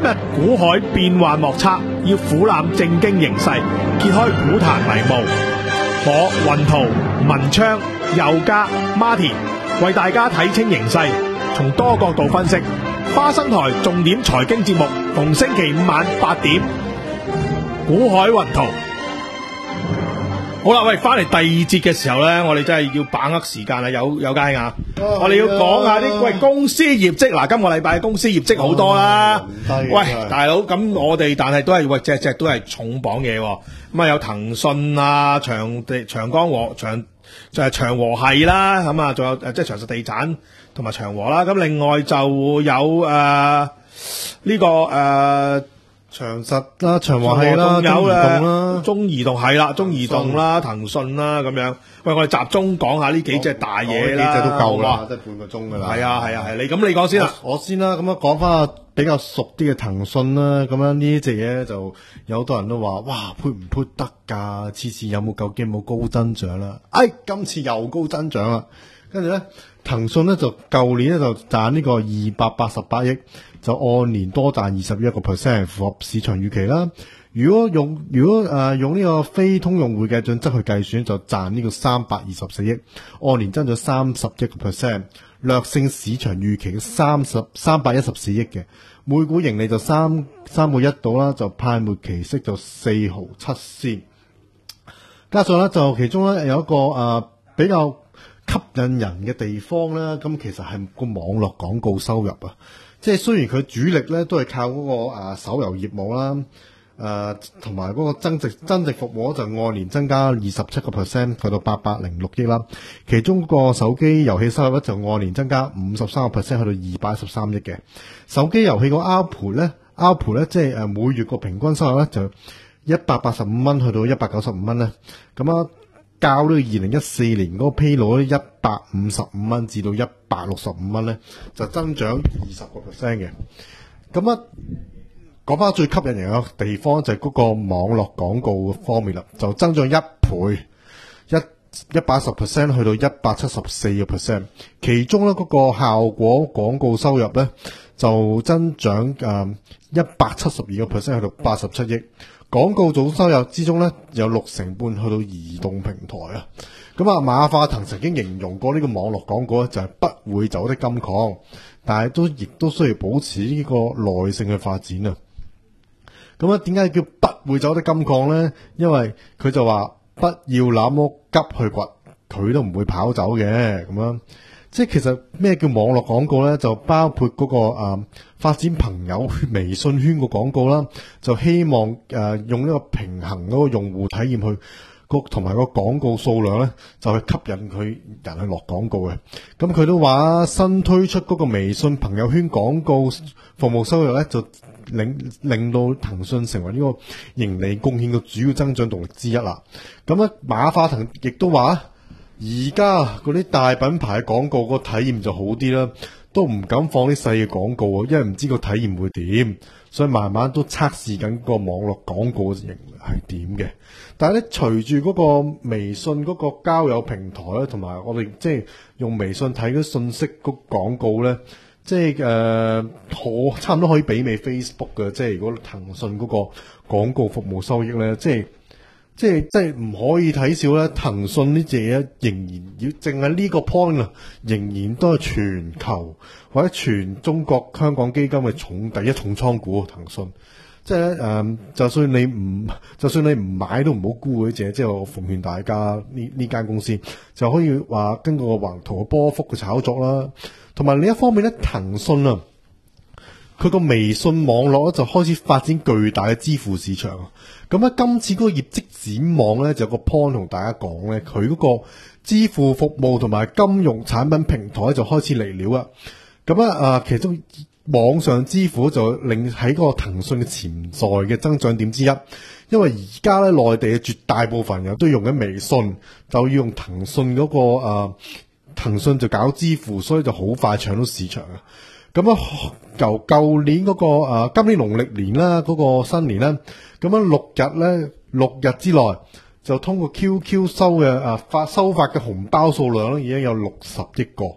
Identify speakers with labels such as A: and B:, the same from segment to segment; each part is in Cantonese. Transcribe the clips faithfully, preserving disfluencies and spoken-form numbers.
A: 日股海變幻莫測，要俯瞰正經形勢，揭開股壇迷霧。我雲圖、文昌、佑嘉、Martin 為大家睇清形勢，從多角度分析。花生台重點財經節目，逢星期五晚八點，股海雲圖。好啦，喂，翻嚟第二節嘅時候咧，我哋真係要把握時間啦，有有佳啊！我哋要講下啲喂公司業績。嗱，今個禮拜公司業績好多啦。喂，大佬，咁我哋但係都係喂隻隻都係重磅嘢。咁啊，有騰訊啊、長地、長江和長就係長和系啦。咁啊，仲有誒即係長實地產同埋長和啦。咁另外就有誒呢個誒。
B: 長實啦、長和系啦、中移動啦、
A: 中移動係啦、中移動啦、騰訊啦咁樣。喂，我哋集中講下呢幾隻大嘢啦，
B: 呢幾隻都夠啦，即係半個鐘噶啦。
A: 係啊係啊係，你咁你講先啦。
B: 我先啦，咁樣講翻比較熟啲嘅騰訊啦。咁樣呢隻嘢就有好多人都話，哇，配唔配得㗎？次次有冇究竟有冇高增長啦？哎，今次又高增長啦。跟住咧，騰訊咧就舊年咧就賺呢個二百八十八億。就按年多賺二十一個 percent， 符合市場預期啦。如果用如果誒、呃、用呢個非通用會計準則去計算，就賺呢個三百二十四億，按年增咗三十一個 percent， 略勝市場預期嘅三十三百一十四億嘅。每股盈利就三三個一度啦，就派末期息就四毫七仙。加上咧就其中咧有一個誒、呃、比較吸引人嘅地方咧，咁其實係個網絡廣告收入啊。即係雖然佢主力咧都係靠嗰、那個啊、呃、手遊業務啦，誒同埋嗰個增值增值服務就按年增加二十七個 percent， 去到八百零六億啦。其中個手機遊戲收入咧就按年增加五十三個 percent， 去到二百一十三億嘅。手機遊戲個 A R P U 咧 ，A R P U 咧即係誒每月個平均收入咧就一百八十五蚊，去到一百九十五蚊咧。咁啊，較呢個二零一四年嗰個披露咧一百五十五蚊至到一百六十五蚊咧，就增長二十個 percent 嘅。咁啊，講翻最吸引人嘅地方就係嗰個網絡廣告方面啦，就增長一倍，一一百十 percent 去到一百七十四個 percent。其中咧嗰個效果廣告收入咧就增長誒一百七十二個 percent 去到八十七億。廣告總收入之中咧有六成半去到移動平台啊。咁啊，馬化騰曾經形容過呢個網絡廣告咧就係不會走的金礦，但係都亦都需要保持呢個耐性去發展啊。咁啊，點解叫不會走的金礦咧？因為佢就話不要那麼急去掘，佢都唔會跑走嘅。咁樣即係其實咩叫網絡廣告咧？就包括嗰、那個誒、呃、發展朋友微信圈個廣告啦，就希望誒、呃、用呢個平衡嗰個用戶體驗去。同埋個廣告數量咧，就係吸引佢人去落廣告嘅。咁佢都話新推出嗰個微信朋友圈廣告服務收入咧，就令令到騰訊成為呢個盈利貢獻嘅主要增長動力之一啦。咁咧，馬化騰亦都話，而家嗰啲大品牌廣告個體驗就好啲啦，都唔敢放啲細嘅廣告啊，因為唔知個體驗會點，所以慢慢都測試緊個網絡廣告型係點嘅。但係咧，隨住嗰個微信嗰個交友平台咧，同埋我哋即係用微信睇嗰啲信息嗰廣告咧，即係誒可差唔多可以媲美 Facebook 嘅。即係如果騰訊嗰個廣告服務收益咧，即係即係即係唔可以睇少咧。騰訊呢隻嘢仍然要淨係呢個 point 啊，仍然都係全球或者全中國香港基金嘅重第一重倉股騰訊。即係咧，誒、嗯，就算你唔，就算你唔買都唔好沽嗰隻。即係我奉勸大家呢呢間公司就可以話根據個橫圖嘅波幅嘅炒作啦。同埋另一方面咧，騰訊啊，佢個微信網絡咧就開始發展巨大嘅支付市場。咁咧，今次嗰個業績展望咧就有個 point 同大家講咧，佢嗰個支付服務同埋金融產品平台就開始嚟了啦。咁啊，啊，其中。網上支付就令喺個騰訊嘅潛在嘅增長點之一，因為而家咧內地嘅絕大部分人都用緊微信，就要用騰訊嗰個誒，騰訊就搞支付，所以就好快搶到市場啊！咁啊，由舊年嗰個誒，今年農曆年啦，嗰個新年啦，咁樣六日咧，六日之內就通過 Q Q 收嘅誒發收發嘅紅包數量咧，已經有六十億個。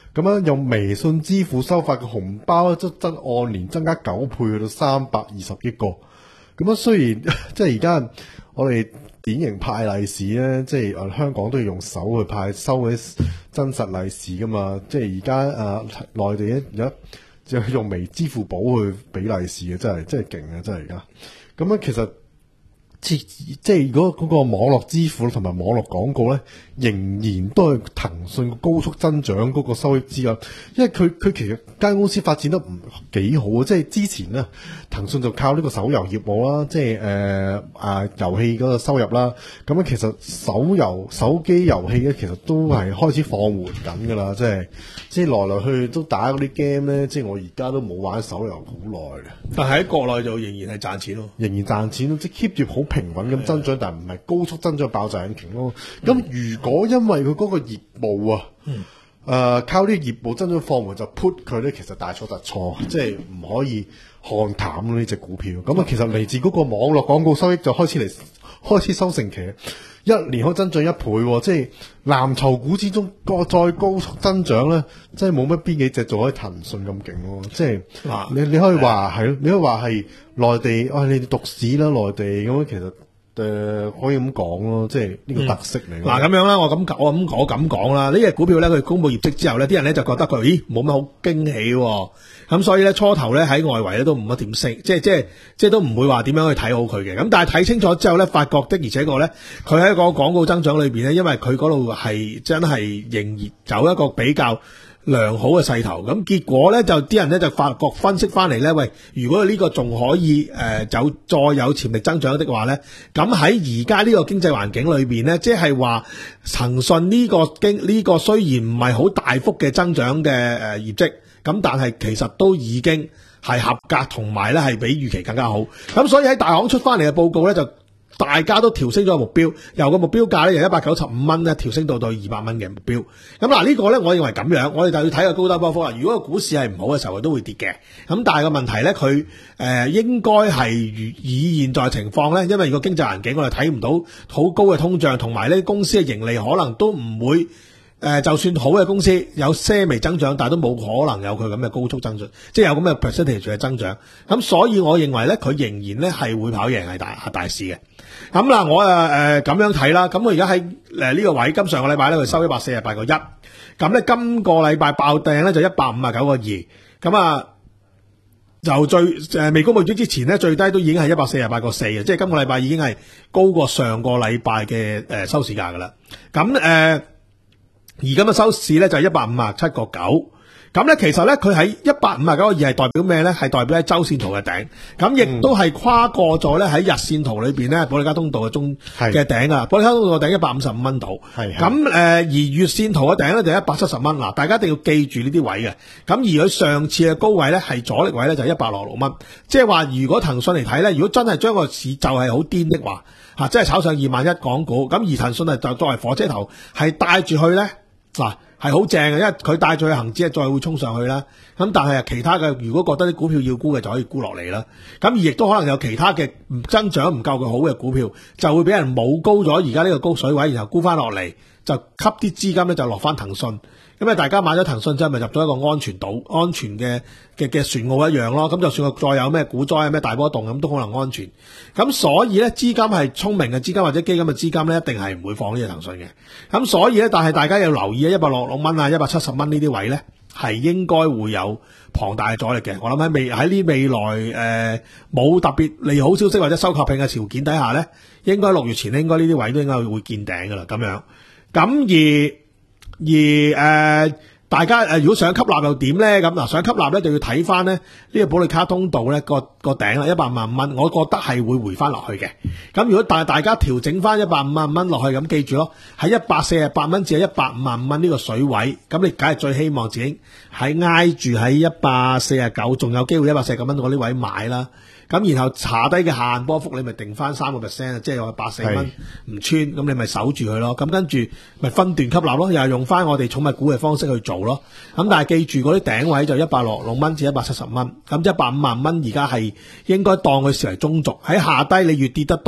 B: 咁樣用微信支付收發嘅紅包咧，即增按年增加九倍，去到三百二十億個。咁樣雖然即係而家我哋典型派利是咧，即係誒香港都要用手去派收嗰啲真實利是噶嘛。即係而家誒內地咧而家就用微支付寶去俾利是嘅，真係真係勁啊！真係而家。咁樣其實。即即係如果嗰個網絡支付同埋網絡廣告咧，仍然都係騰訊高速增長嗰個收益之一，因為佢佢其實間公司發展得唔幾好啊！即係之前咧，騰訊就靠呢個手遊業務啦，即係誒啊遊戲嗰個收入啦。咁樣其實手遊手機遊戲咧，其實都係開始放緩緊噶啦，即係即係來來去去都打嗰啲 game 咧，即係我而家都冇玩手遊好耐嘅。
A: 但係喺國內就仍然係賺錢咯，
B: 仍然賺錢咯，即係 keep 住好平穩咁增長，但係唔係高速增長爆炸引擎咯。咁、嗯、如果因為佢嗰個業務啊，誒、嗯呃、靠呢個業務增長放緩就 put 佢咧，其實大錯特錯，即係唔可以看淡呢隻股票。咁啊，其實嚟自嗰個網絡廣告收益就開始嚟開始收成期，一年可以增長一倍，即係藍籌股之中個再高速增長咧，即係冇乜邊幾隻做可以騰訊咁勁咯。即係嗱，你你可以話係咯，你可以話係內地，啊你哋獨市啦，內地咁樣其實。誒、呃，可以咁講咯，即係呢個特色嚟。
A: 嗱、嗯，咁樣啦，我咁我咁我咁講啦，呢隻股票咧，佢公布業績之後咧，啲人咧就覺得佢，咦，冇乜好驚喜、哦，咁所以咧初頭咧喺外圍咧都唔乜點升，即係即係即係都唔會話點樣去睇好佢嘅。咁但係睇清楚之後咧，發覺的而且確咧，佢喺個廣告增長裏邊咧，因為佢嗰度係真係仍然走一個比較良好嘅勢頭，咁結果咧就啲人咧就發覺分析翻嚟咧，喂，如果呢個仲可以誒走、呃、再有潛力增長的話咧，咁喺而家呢個經濟環境裏邊咧，即係話騰訊呢個經呢、這個雖然唔係好大幅嘅增長嘅誒、呃、業績，咁但係其實都已經係合格，同埋咧係比預期更加好，咁所以喺大行出翻嚟嘅報告咧就。大家都調升咗個目標，由個目標價咧由一百九十五蚊咧調升到到二百蚊嘅目標。咁嗱呢個咧，我認為咁樣，我哋就要睇個高低波幅啦。如果個股市係唔好嘅時候，佢都會跌嘅。咁但係個問題咧，佢誒、呃、應該係以現在情況咧，因為如果經濟環境我哋睇唔到好高嘅通脹，同埋呢公司嘅盈利可能都唔會。誒、呃，就算好嘅公司有些微增長，但係都冇可能有佢咁嘅高速增長，即係有咁嘅 percentage 嘅增長。咁所以我認為咧，佢仍然咧係會跑贏係大大市嘅。咁嗱，我誒誒咁樣睇啦。咁我而家喺誒呢個位，今上個禮拜咧佢收一百四十八個一，咁咧今個禮拜爆訂咧就一百五十九個二。咁啊，就最誒未公布業績之前咧，最低都已經係一百四十八個四嘅，即係今個禮拜已經係高過上個禮拜嘅誒收市價噶啦。咁誒。呃而今嘅收市咧就係一百五十七個九，咁咧其實咧佢喺一百五十九個二係代表咩咧？係代表喺周線圖嘅頂，咁亦都係跨過咗咧喺日線圖裏邊咧保利加通道嘅中嘅頂啊！保利加通道嘅頂一百五十五蚊度，咁誒、呃、而月線圖嘅頂咧就一百七十蚊。嗱，大家一定要記住呢啲位嘅。咁而佢上次嘅高位咧係阻力位咧就一百六十六蚊，即係話如果騰訊嚟睇咧，如果真係將個市就係好癲的話，嚇即係炒上二萬一港股，咁而騰訊係就作為火車頭係帶住去咧。嗱，係好正嘅，因為佢帶咗去恒指，再會衝上去啦。咁但係啊，其他嘅如果覺得啲股票要沽嘅，就可以沽落嚟啦。咁而亦都可能有其他嘅增長唔夠佢好嘅股票，就會俾人冇高咗而家呢個高水位，然後沽翻落嚟，就吸啲資金咧就落翻騰訊。咁啊，大家買咗騰訊之後，咪入咗一個安全島、安全嘅嘅嘅船澳一樣咯。咁就算佢再有咩股災、咩大波動，咁都可能安全。咁所以咧，資金係聰明嘅資金或者基金嘅資金咧，一定係唔會放呢隻騰訊嘅。咁所以咧，但係大家要留意啊，一百六十六蚊啊，一百七十蚊呢啲位咧，係應該會有龐大嘅阻力嘅。我諗喺未喺呢未來誒冇、呃、特別利好消息或者收購併嘅條件底下咧，應該六月前咧，應該呢啲位都應該會見頂噶啦。咁樣咁而。而誒、呃，大家誒、呃，如果想吸納又點咧？咁嗱，想吸納咧就要睇翻咧呢、這個保利加通道咧個個頂啦，一百五十五蚊，我覺得係會回翻落去嘅。咁如果大大家調整翻一百五十五蚊落去，咁記住咯，喺一百四十八蚊至係一百五十五蚊呢個水位，咁你梗係最希望自己喺挨住喺一百四十九，仲有機會一百四十九蚊嗰啲位買啦。咁然後查低嘅下限波幅，你咪定翻三個 percent，即係話百四蚊唔穿，咁你咪守住佢咯。咁跟住咪分段吸納咯，又係用翻我哋寵物股嘅方式去做咯。咁但係記住嗰啲頂位就一百六十六蚊至一百七十蚊，咁一百五十蚊而家係應該當佢視為中軸。喺下低你越跌得多，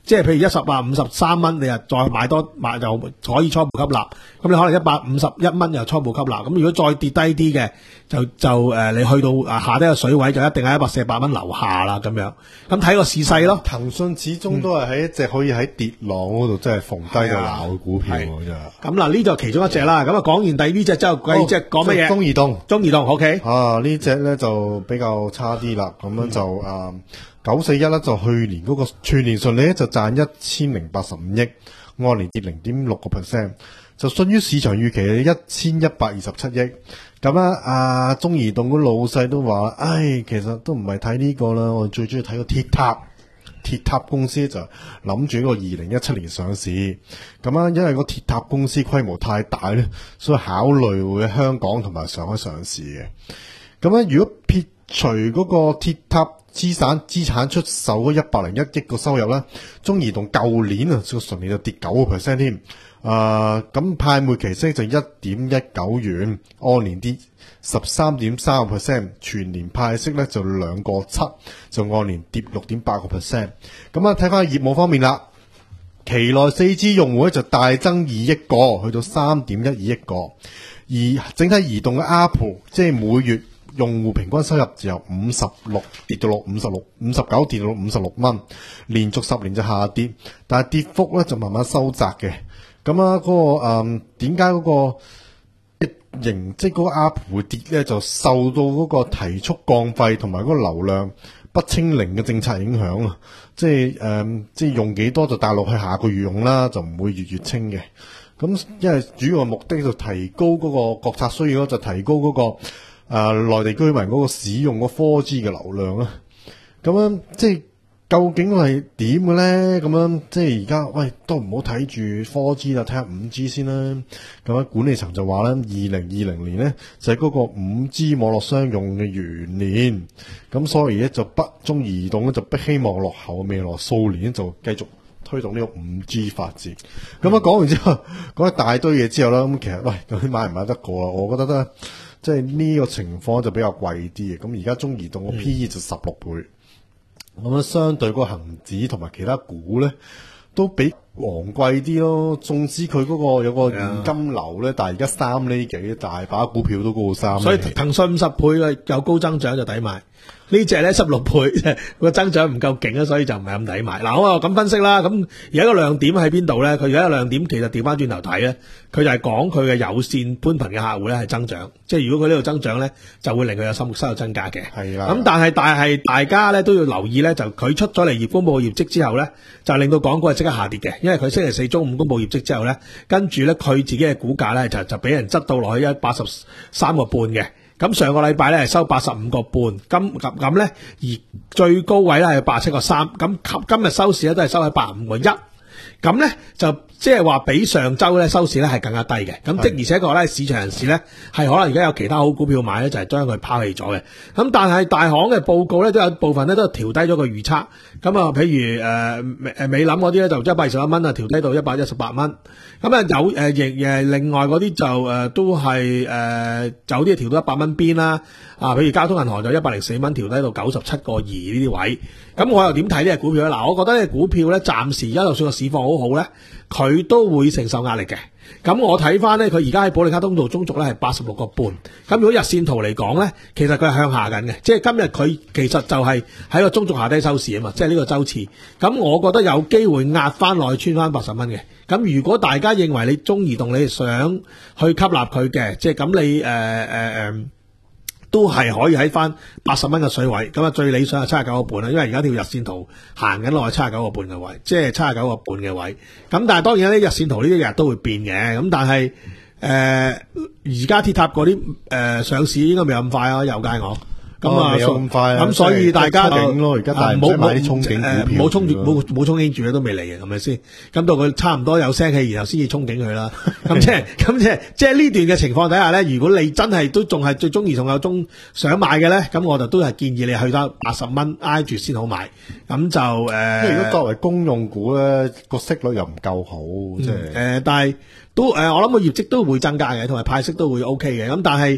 A: 即係譬如一十八五十三蚊，你又再買多買就可以初步吸納。咁你可能一百五十一蚊又初步吸納。咁如果再跌低啲嘅，就就誒、呃、你去到啊下低個水位就一定係一百四十八蚊樓下啦咁樣。咁睇個市勢咯。
B: 騰訊始終都係喺一隻可以喺跌浪嗰度，真係逢低就鬧嘅股票喎，真係。
A: 咁嗱，呢就其中一隻啦。咁啊講完第呢隻之後，繼隻講乜嘢？
B: 中移動，
A: 中移動 OK。
B: 啊呢隻咧就比較差啲啦。咁樣就啊九四一咧就去年嗰個全年順利咧就賺一千零八十五億，按年跌零點六個 percent， 就遜於市場預期嘅一千一百二十七億。咁啊，啊中移動個老細都話，唉，其實都唔係睇呢個啦，我最中意睇個鐵塔。鐵塔公司就諗住嗰個二零一七年上市，咁啊，因為個鐵塔公司規模太大咧，所以考慮會喺香港同埋上海上市嘅。咁咧，如果撇除嗰個鐵塔資產資產出售嗰一百零一億個收入咧，中移動舊年啊個純利就跌九個 percent 添。啊，咁派末期息就一點一九元，按年跌十三點三個 percent， 全年派息咧就兩個七，就按年跌六點八個 percent。咁啊，睇翻業務方面啦，期內四 G 用戶咧就大增二億個，去到三點一二億個，而整體移動嘅 A P P 即係每月用戶平均收入就由五十六跌到落五十六五十九跌到五十六蚊，連續十年就下跌，但係跌幅咧就慢慢收窄嘅。咁啊，嗰、那個誒點解嗰個盈即係嗰個 A P P 會跌咧？就受到嗰個提速降費同埋嗰個流量不清零嘅政策影響啊！即係誒、呃，即係用幾多就帶落去下個月用啦，就唔會月月清嘅。咁因為主要嘅目的就提高嗰個國策需要咯，就提高嗰、那個誒、呃、內地居民嗰個使用個 四 G 嘅流量啦。咁樣即係。究竟係點嘅咧？咁樣即係而家，喂，都唔好睇住 四 G 啦，睇下五 G 先啦。咁樣管理層就話咧，二零二零年咧就係、是、嗰個五 G 網絡商用嘅元年。咁所以咧就不中移動咧就不希望落後，未來數年就繼續推動呢個五 G 發展。咁啊講完之後，講一大堆嘢之後啦，咁其實喂，究竟買唔買得過啊？我覺得咧，即係呢個情況就比較貴啲嘅。咁而家中移動個 P E 就十六倍。咁樣相對嗰個恒指同埋其他股咧，都比昂貴啲咯。縱使佢嗰個有個現金流咧，但係而家三厘幾，大把股票都高過三厘。
A: 所以騰訊五十倍嘅有高增長就抵買。呢隻咧十六倍，個增長唔夠勁啊，所以就唔係咁抵買。嗱，我咁分析啦，咁而家個亮點喺邊度咧？佢而家個亮點其實調翻轉頭睇咧，佢就係講佢嘅有線寬頻嘅客戶咧係增長，即係如果佢呢度增長咧，就會令佢有收收入增加嘅。係啦。咁但係但係大家咧都要留意咧，就佢出咗嚟業公佈業績之後咧，就令到港股係即刻下跌嘅，因為佢星期四中午公佈業績之後咧，跟住咧佢自己嘅股價咧就就俾人執到落去一八十三個半嘅。咁上個禮拜咧係收八十五個半，今咁咁咧而最高位咧係八十七個三，咁今日收市咧都係收喺八十五個一，咁咧就即係話比上週咧收市咧係更加低嘅。咁的而且確咧市場人士咧係可能而家有其他好股票買咧，就係將佢拋棄咗嘅。咁但係大行嘅報告咧都有部分咧都係調低咗個預測。咁啊，譬如誒誒美林嗰啲咧就一百二十一蚊啊，調低到一百一十八蚊。咁啊有誒亦誒另外嗰啲就誒、呃、都係誒、呃、有啲調到一百蚊邊啦。啊，譬如交通銀行就一百零四蚊調低到九十七個二呢啲位。咁我又點睇呢隻股票咧？嗱，我覺得呢隻股票咧暫時而家就算個市況好好咧，佢都會承受壓力嘅。咁我睇翻咧，佢而家喺保利加通道中軸咧係八十六個半。咁如果日線圖嚟講咧，其實佢係向下緊嘅，即係今日佢其實就係喺個中軸下低收市啊嘛，即係呢個周次。咁我覺得有機會壓翻落去穿翻八十蚊嘅。咁如果大家認為你中移動你想去吸納佢嘅，即係咁你誒誒誒。呃呃都係可以喺翻八十蚊嘅水位，咁啊最理想係七十九個半啦，因為而家條日線圖行緊落去七十九個半嘅位，即係七十九個半嘅位。咁但係當然呢日線圖呢啲日都會變嘅，咁但係誒而家鐵塔嗰啲誒上市應該未咁快啊，有街我。咁啊，
B: 咁快啊！
A: 咁所以大家就
B: 咯，而家大唔使買啲憧憬股票，
A: 冇憧憬冇冇憧憬住咧都未嚟嘅，係咪先？咁到佢差唔多有聲氣，然後先至憧憬佢啦。咁即係咁即係即係呢段嘅情況底下咧，如果你真係都仲係最中意同有中想買嘅咧，咁我就都係建議你去得八十蚊挨住先好買。咁就誒，
B: 即係如果作為公用股咧，個息率又唔夠好，即係
A: 誒，但係都誒，我諗個業績都會增加嘅，同埋派息都會 O K 嘅。咁但係。誒、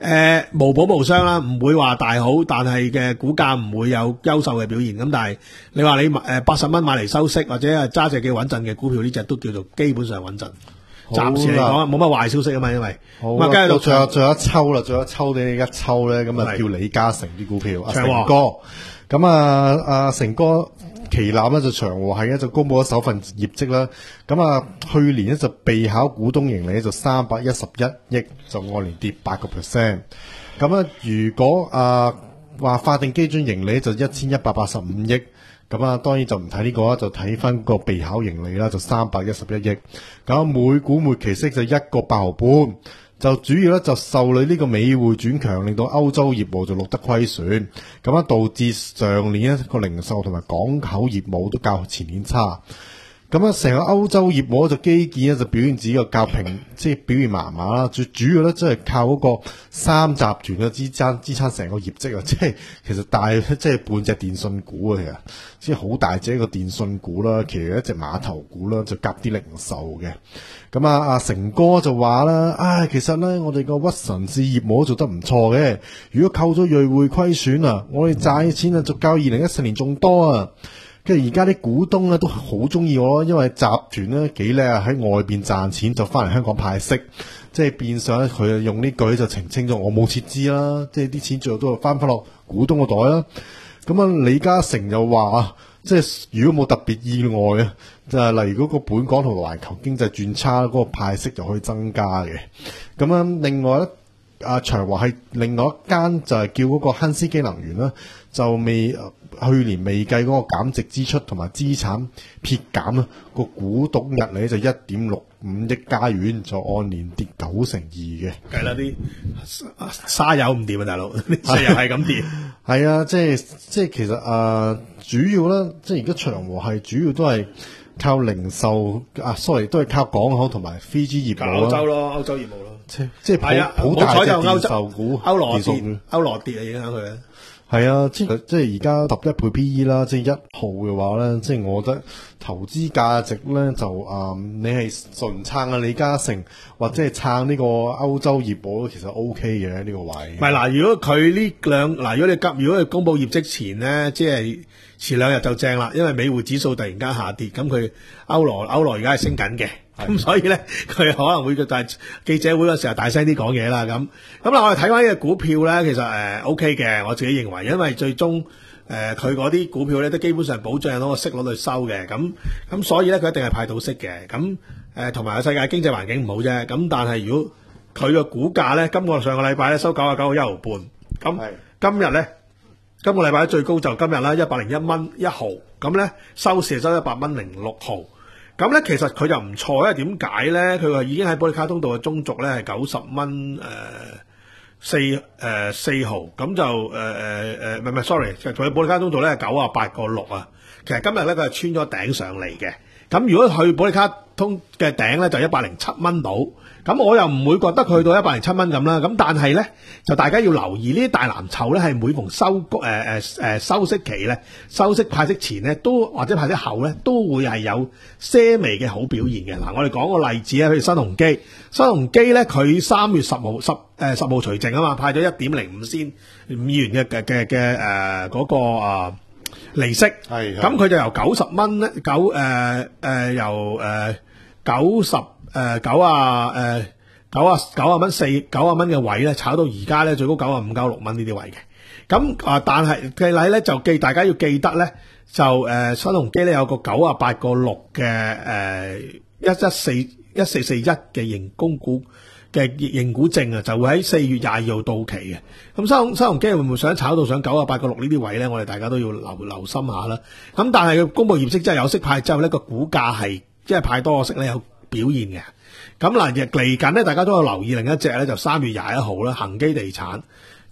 A: 誒無補無傷啦，唔會話大好，但係嘅股價唔會有優秀嘅表現。咁但係你話你誒八十蚊買嚟收息，或者係揸隻幾穩陣嘅股票，呢隻都叫做基本上穩陣。暫時嚟講冇乜壞消息啊嘛，因為
B: 好啦，到最後最後一抽啦，最後一抽你一抽咧，咁啊叫李嘉誠啲股票，阿成哥，咁啊阿成哥旗艦咧就長和系咧就公布咗首份業績啦，咁啊去年咧就備考股東盈利就三百一十一億，就按年跌八個 percent， 咁啊如果啊話法定基準盈利就一千一百八十五億。咁啊，當然就唔睇呢個啦，就睇翻個備考盈利啦，就三百一十一億。咁每股末期息就一個八毫半，就主要咧就受累呢個美匯轉強，令到歐洲業務就錄得虧損，咁啊導致上年一個零售同埋港口業務都較前年差。咁啊，成個歐洲業務就基建咧就表現自己個較平，即係表現麻麻啦。最主要咧即係靠嗰個三集團嘅支撐支撐成個業績啊！即係其實大即係半隻電信股啊，其實即係好大隻一個電信股啦，其實一隻碼頭股啦，就夾啲零售嘅。咁啊，阿成哥就話啦，唉，其實咧我哋個屈臣氏業務都做得唔錯嘅，如果扣咗瑞匯虧損啊，我哋賺嘅錢啊就較二零一四年仲多啊！跟住而家啲股東咧都好中意我，因為集團咧幾叻啊，喺外邊賺錢就翻嚟香港派息，即係變相咧佢用呢句就澄清咗我冇撤資啦，即係啲錢最後都係翻翻落股東個袋啦。咁啊，李嘉誠又話啊，即係如果冇特別意外啊，就係例如嗰個本港同環球經濟轉差，嗰個派息就可以增加嘅。咁樣另外咧，啊長和係另外一間就係叫嗰個亨斯基能源啦，就未。去年未計嗰個減值支出同埋資產撇減啦，個股東溢利就一點六五億加元，就按年跌九成二嘅。
A: 計啦啲沙油唔掂啊，大佬，啲石油係咁跌。
B: 係啊，即係即係其實啊、呃，主要咧，即係而家長和係主要都係靠零售啊 ，sorry， 都係靠港口同埋飛機業務啦。
A: 歐洲咯，歐洲業務咯，
B: 即即係好好大隻電售股，
A: 歐羅跌，歐羅跌啊，影響佢啊。
B: 係啊，即係即係而家十一倍 P E 啦，即係一號嘅話咧，即係我覺得投資價值咧就啊、嗯，你係純撐啊李嘉誠或者係撐呢個歐洲業務，其實 O K 嘅呢個位。唔
A: 係嗱，如果佢呢兩嗱，如果你急，如果佢公布業績前咧，即係前兩日就正啦，因為美匯指數突然間下跌，咁佢歐羅歐羅而家係升緊嘅。咁所以咧，佢可能會但係記者會嗰時候大聲啲講嘢啦。咁咁啦，我哋睇翻呢個股票咧，其實誒 O K 嘅，我自己認為，因為最終誒佢嗰啲股票咧都基本上保障到個息率去收嘅。咁咁所以咧，佢一定係派到息嘅。咁誒同埋個世界經濟環境唔好啫。咁但係如果佢個股價咧，今個上個禮拜咧收九啊九個一毫半。咁今日咧，今個禮拜最高就今日啦，一百零一蚊一毫。咁咧收市收一百蚊零六毫。咁咧，其實佢就唔錯，因為點解咧？佢話已經喺保利卡通道嘅中軸咧係九十蚊誒四誒四毫，咁就誒誒誒唔係唔係 sorry，其實佢保利卡通道咧係九啊八個六啊。其實今日咧佢係穿咗頂上嚟嘅。咁如果去保利卡通嘅頂咧就一百零七蚊到，咁我又唔會覺得佢去到一百零七蚊咁啦。咁但係咧就大家要留意呢啲大藍籌咧係每逢收誒誒誒收息期咧、收息派息前咧都或者派息後咧都會係有些微嘅好表現嘅。嗱，我哋講個例子啊，譬如新鴻基，新鴻基咧佢三月十號十誒十號除淨啊嘛，派咗一點零五仙五元嘅嘅嘅嘅誒嗰個啊。利息，係咁佢就由九十蚊咧，九誒誒由誒九十誒九啊誒九啊九啊蚊四九啊蚊嘅位咧，炒到而家咧最高九啊五九六蚊呢啲位嘅。咁啊，但係嘅例咧就記大家要記得咧，就誒、呃、新鴻基咧有個九啊八個六嘅誒一一四一四四一嘅認供股嘅認股證啊，就會喺四月廿二號到期嘅。咁新新鴻基會唔會想炒到上九啊八個六呢啲位咧？我哋大家都要留留心下啦。咁但係佢公布業績之後有息派之後呢個股價係即係派多個息咧有表現嘅。咁嗱，嚟緊咧，大家都有留意另一隻咧，就三月廿一號啦，恒基地產。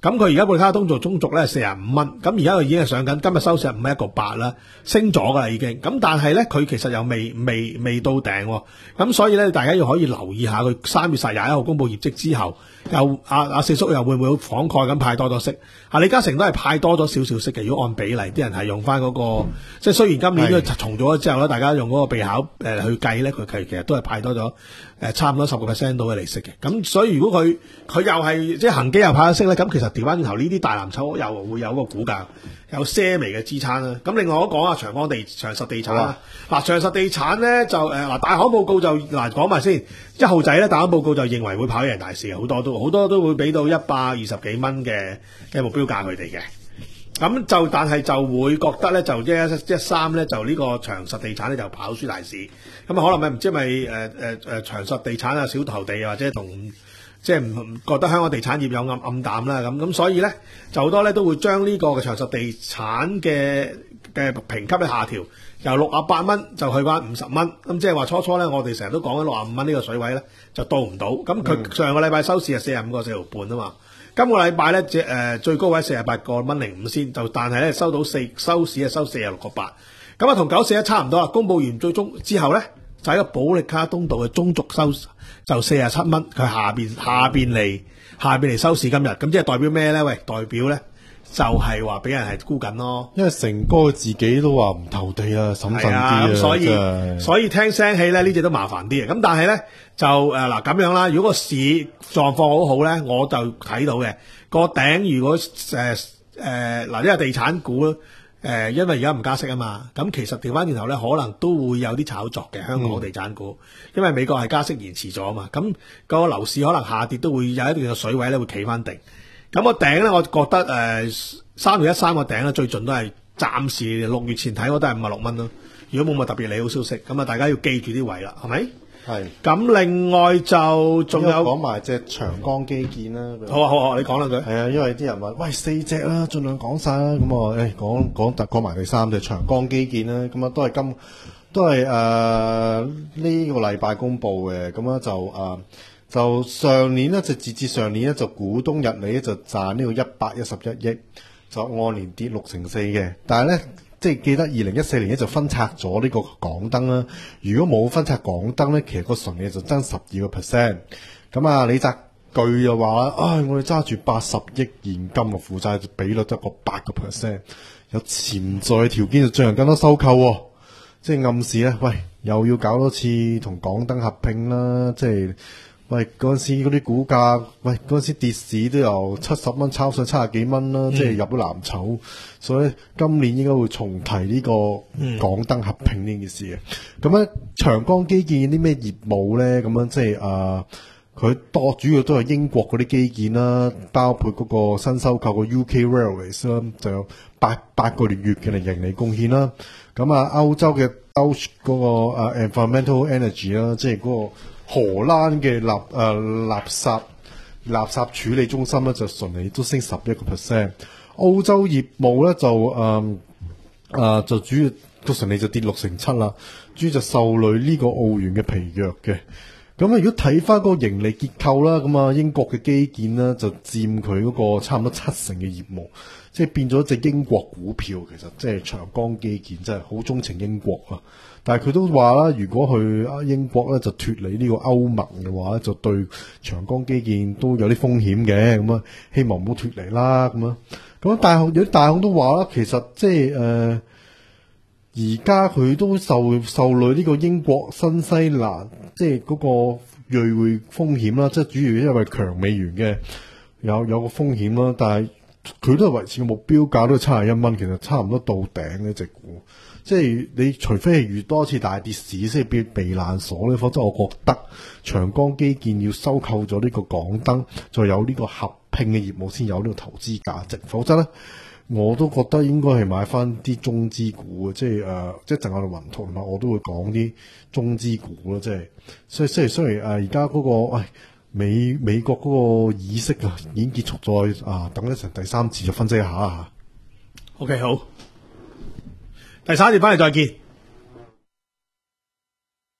A: 咁佢而家布力卡通做中軸咧四十五蚊，咁而家佢已經係上緊，今日收市係五蚊一個八啦，升咗噶啦已經。咁但係咧佢其實又未未未到頂喎，咁所以咧大家要可以留意下佢三月十廿一號公佈業績之後，又阿阿四叔又會唔會好慷慨咁派多咗息？阿李嘉誠都係派多咗少少息嘅，如果按比例，啲人係用翻嗰、那個，即係雖然今年都重咗之後咧，大家用嗰個備考誒、呃、去計咧，佢其其實都係派多咗誒、呃、差唔多十個 percent 到嘅利息嘅。咁所以如果佢佢又係即係恒基又派咗息咧，咁其實調翻轉頭呢啲大藍籌又會有個股價有些微嘅支撐啦。咁另外我講下長江地長實地產啦，嗱、啊、長實地產咧就誒嗱、呃、大行報告就嗱講埋先，一號仔咧大行報告就認為會跑贏大市，好多都好多都會俾到一百二十幾蚊嘅嘅目標價佢哋嘅。咁就但係就會覺得咧，就一一一三咧，就呢個長實地產咧就跑輸大市。咁啊，可能咪唔知咪誒誒誒長實地產啊、小投地或者同即係唔覺得香港地產業有暗暗淡啦咁。咁所以咧就好多咧都會將呢個嘅長實地產嘅嘅評級咧下調，由六啊八蚊就去翻五十蚊。咁即係話初初咧，我哋成日都講緊六啊五蚊呢個水位咧就到唔到。咁佢上個禮拜收市係四十五個四毫半啊嘛。今個禮拜咧，只誒最高位四十八個蚊零五先，就但係咧收到四收市係收四十六個八，咁啊同九四一差唔多啦。公佈完最終之後咧，就喺個保力卡通道嘅中軸收就四十七蚊，佢下邊下邊嚟下邊嚟收市今日，咁即係代表咩咧？喂，代表咧就係話俾人係沽緊咯。
B: 因為成哥自己都話唔投地啊，審慎啲啊，
A: 咁所以
B: 真係
A: 所以聽聲氣咧呢隻都麻煩啲嘅。咁但係咧就誒嗱咁樣啦，如果個市狀況好好咧，我就睇到嘅個頂。如果誒誒嗱，因為地產股誒、呃，因為而家唔加息啊嘛，咁其實調翻轉頭咧，可能都會有啲炒作嘅香港地產股，嗯、因為美國係加息延遲咗啊嘛，咁個樓市可能下跌都會有一定嘅水位咧，會企翻定。咁個頂咧，我覺得誒三月一三個頂咧，最盡都係暫時六月前睇，我都係五十六蚊咯。如果冇乜特別利好消息，咁啊大家要記住啲位啦，係咪？係。咁另外就仲有
B: 講埋隻長江基建啦。
A: 好啊好啊，你講兩句。
B: 係啊，因為啲人話喂四隻啦，盡量講晒啦。咁啊，誒講講講埋第三隻長江基建啦。咁啊都係今都係誒呢個禮拜公佈嘅。咁啊就誒。呃就上年咧，就截至上年咧，就股東日利咧就賺呢個一百一十一億，就按年跌六成四嘅。但係咧，即係記得二零一四年咧就分拆咗呢個港燈啦。如果冇分拆港燈咧，其實個純利就增十二個 percent。咁啊，李澤钜就話啦，唉、哎，我哋揸住八十億現金嘅負債比率得個八個 percent，有潛在條件就進行更多收購喎。即係暗示咧，喂，又要搞多次同港燈合併啦，即係。喂，嗰陣時嗰啲股價，喂嗰陣時跌市都由七十蚊炒上七十幾蚊啦，嗯、即係入咗藍籌，所以今年應該會重提呢個港燈合併呢件事嘅。咁咧、嗯，長江基建啲咩業務咧？咁樣即係啊，佢、呃、多主要都係英國嗰啲基建啦，包括嗰個新收購嘅 U K Railways 啦，就有八八個月月嘅盈利貢獻啦。咁啊，歐洲嘅 Dow 嗰個啊 Environmental Energy 啦，即係嗰個。荷蘭嘅垃誒、呃、垃圾垃圾處理中心咧就順利都升十一個 percent， 澳洲業務咧就誒誒、呃呃、就主要個順利就跌六成七啦，主要就受累呢個澳元嘅疲弱嘅。咁啊，如果睇翻嗰個盈利結構啦，咁啊英國嘅基建咧就佔佢嗰個差唔多七成嘅業務，即係變咗隻英國股票。其實即係長江基建真係好鍾情英國啊！但係佢都話啦，如果去英國咧就脫離呢個歐盟嘅話，就對長江基建都有啲風險嘅。咁啊，希望唔好脫離啦。咁啊，咁大行有啲大行都話啦，其實即係誒，而家佢都受受累呢個英國、新西蘭，即係嗰個兌匯風險啦。即係主要因為強美元嘅有有個風險啦。但係佢都係維持個目標價都係七十一蚊，其實差唔多到頂呢隻股。即係你除非係遇多次大跌市先變避難所咧，否則我覺得長江基建要收購咗呢個港燈，再有呢個合併嘅業務先有呢個投資價值，否則咧我都覺得應該係買翻啲中資股，即係誒、呃，即係淨係雲圖同埋我都會講啲中資股咯，即係所以雖然雖然誒而家嗰個喂、哎、美美國嗰個議息啊已經結束咗啊，等一陣第三次就分析一下啊。
A: OK 好。第三節翻嚟再見。